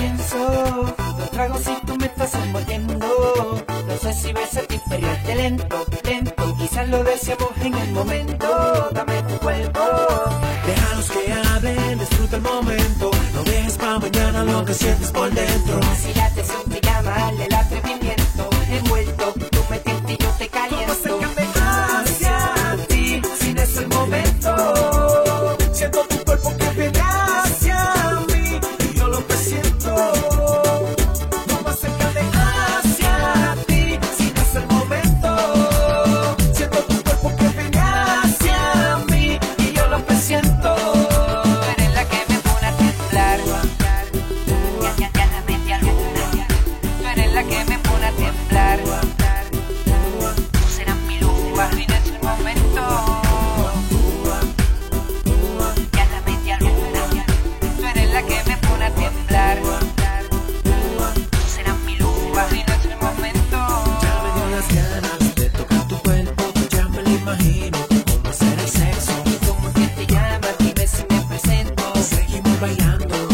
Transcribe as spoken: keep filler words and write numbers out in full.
pienso, los tragos y tú me estás envolviendo. No sé si ves a ti perrearte lento, lento. Quizás lo deseamos en el momento. Dame tu cuerpo. Déjalos que hablen, disfruta el momento. No dejes pa' mañana lo que sientes por dentro. Si la atención te llama, el atrevimiento. Envuelto, tú me tientas y yo te caliento. Como acércame hacia ti, sin es el momento. Siento tu cuerpo que viene hacia mí y yo lo que siento. Como acércame hacia ti, sin es el momento. Siento tu cuerpo que viene hacia mí y yo lo que siento. Tú eres la que me pone a temblar. Ya, ya, ya la mente alguna. Tú eres la que me pone a temblar. Tú serás mi luz, y no es el momento. Ya la mente alguna. Tú eres la que me pone a temblar. Tú serás mi luz, y no es el momento. Ya me dio las ganas de tocar tu cuerpo, ya me lo imagino cómo hacer el sexo. ¿Cómo que te llamas? Dime si me presento. Seguimos bailando.